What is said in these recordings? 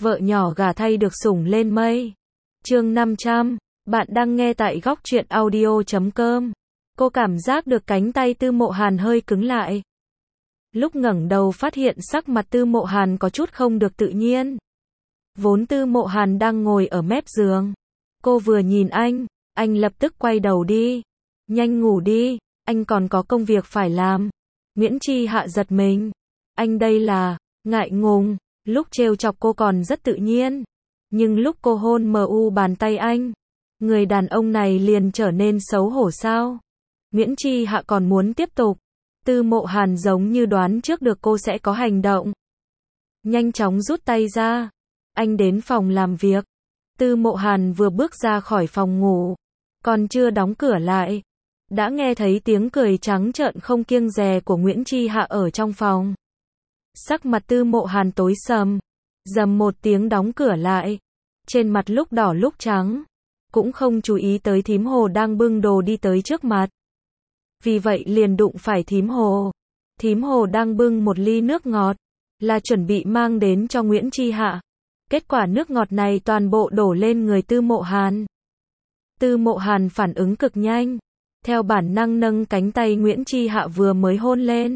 vợ nhỏ gả thay được sủng lên mây. Chương 500, bạn đang nghe tại góc truyện audio.com. Cô cảm giác được cánh tay Tư Mộ Hàn hơi cứng lại. Lúc ngẩng đầu phát hiện sắc mặt Tư Mộ Hàn có chút không được tự nhiên. Vốn Tư Mộ Hàn đang ngồi ở mép giường. Cô vừa nhìn anh lập tức quay đầu đi. Nhanh ngủ đi, anh còn có công việc phải làm. Nguyễn Chi Hạ giật mình. Anh đây là, ngại ngùng, lúc trêu chọc cô còn rất tự nhiên. Nhưng lúc cô hôn bàn tay anh, người đàn ông này liền trở nên xấu hổ sao? Nguyễn Chi Hạ còn muốn tiếp tục. Tư Mộ Hàn giống như đoán trước được cô sẽ có hành động. Nhanh chóng rút tay ra. Anh đến phòng làm việc. Tư Mộ Hàn vừa bước ra khỏi phòng ngủ, còn chưa đóng cửa lại, đã nghe thấy tiếng cười trắng trợn không kiêng dè của Nguyễn Chi Hạ ở trong phòng. Sắc mặt Tư Mộ Hàn tối sầm, rầm một tiếng đóng cửa lại, trên mặt lúc đỏ lúc trắng, cũng không chú ý tới thím Hồ đang bưng đồ đi tới trước mặt. Vì vậy liền đụng phải thím Hồ. Thím Hồ đang bưng một ly nước ngọt, là chuẩn bị mang đến cho Nguyễn Chi Hạ. Kết quả nước ngọt này toàn bộ đổ lên người Tư Mộ Hàn. Tư Mộ Hàn phản ứng cực nhanh, theo bản năng nâng cánh tay Nguyễn Chi Hạ vừa mới hôn lên.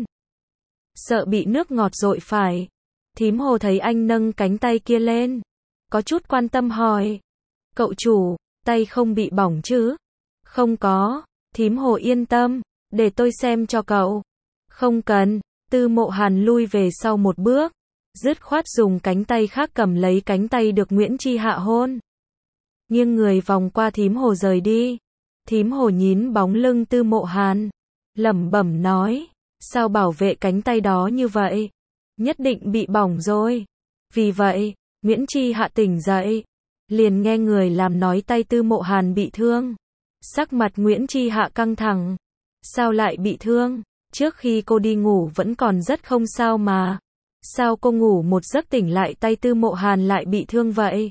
Sợ bị nước ngọt dội phải. Thím Hồ thấy anh nâng cánh tay kia lên, có chút quan tâm hỏi. Cậu chủ, tay không bị bỏng chứ? Không có, thím Hồ yên tâm, để tôi xem cho cậu. Không cần, Tư Mộ Hàn lui về sau một bước, dứt khoát dùng cánh tay khác cầm lấy cánh tay được Nguyễn Chi Hạ hôn. Nghiêng người vòng qua thím Hồ rời đi. Thím Hồ nhín bóng lưng Tư Mộ Hàn, lẩm bẩm nói, sao bảo vệ cánh tay đó như vậy? Nhất định bị bỏng rồi. Vì vậy, Nguyễn Chi Hạ tỉnh dậy, liền nghe người làm nói tay Tư Mộ Hàn bị thương. Sắc mặt Nguyễn Chi Hạ căng thẳng. Sao lại bị thương? Trước khi cô đi ngủ vẫn còn rất không sao mà. Sao cô ngủ một giấc tỉnh lại tay Tư Mộ Hàn lại bị thương vậy?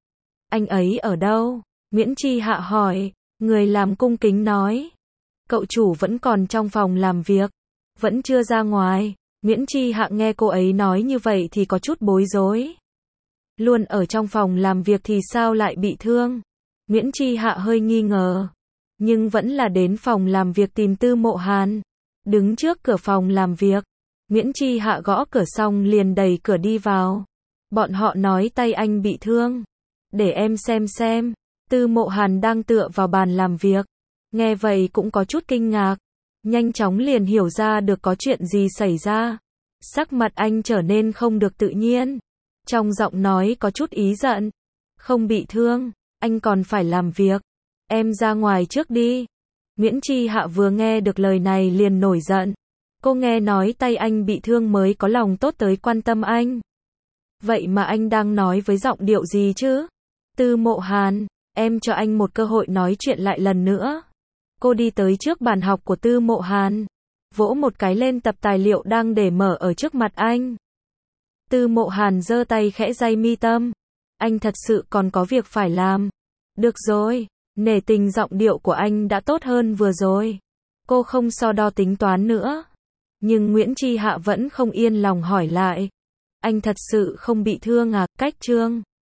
Anh ấy ở đâu? Nguyễn Chi Hạ hỏi. Người làm cung kính nói. Cậu chủ vẫn còn trong phòng làm việc, vẫn chưa ra ngoài. Nguyễn Chi Hạ nghe cô ấy nói như vậy thì có chút bối rối. Luôn ở trong phòng làm việc thì sao lại bị thương? Nguyễn Chi Hạ hơi nghi ngờ, nhưng vẫn là đến phòng làm việc tìm Tư Mộ Hàn. Đứng trước cửa phòng làm việc, Nguyễn Chi Hạ gõ cửa xong liền đẩy cửa đi vào. Bọn họ nói tay anh bị thương. Để em xem. Tư Mộ Hàn đang tựa vào bàn làm việc. Nghe vậy cũng có chút kinh ngạc. Nhanh chóng liền hiểu ra được có chuyện gì xảy ra. Sắc mặt anh trở nên không được tự nhiên. Trong giọng nói có chút ý giận. Không bị thương, anh còn phải làm việc. Em ra ngoài trước đi. Nguyễn Chi Hạ vừa nghe được lời này liền nổi giận. Cô nghe nói tay anh bị thương mới có lòng tốt tới quan tâm anh. Vậy mà anh đang nói với giọng điệu gì chứ? Tư Mộ Hàn, em cho anh một cơ hội nói chuyện lại lần nữa. Cô đi tới trước bàn học của Tư Mộ Hàn, vỗ một cái lên tập tài liệu đang để mở ở trước mặt anh. Tư Mộ Hàn giơ tay khẽ day mi tâm. Anh thật sự còn có việc phải làm. Được rồi, nể tình giọng điệu của anh đã tốt hơn vừa rồi. Cô không so đo tính toán nữa. Nhưng Nguyễn Chi Hạ vẫn không yên lòng hỏi lại. Anh thật sự không bị thương à? Cách Chương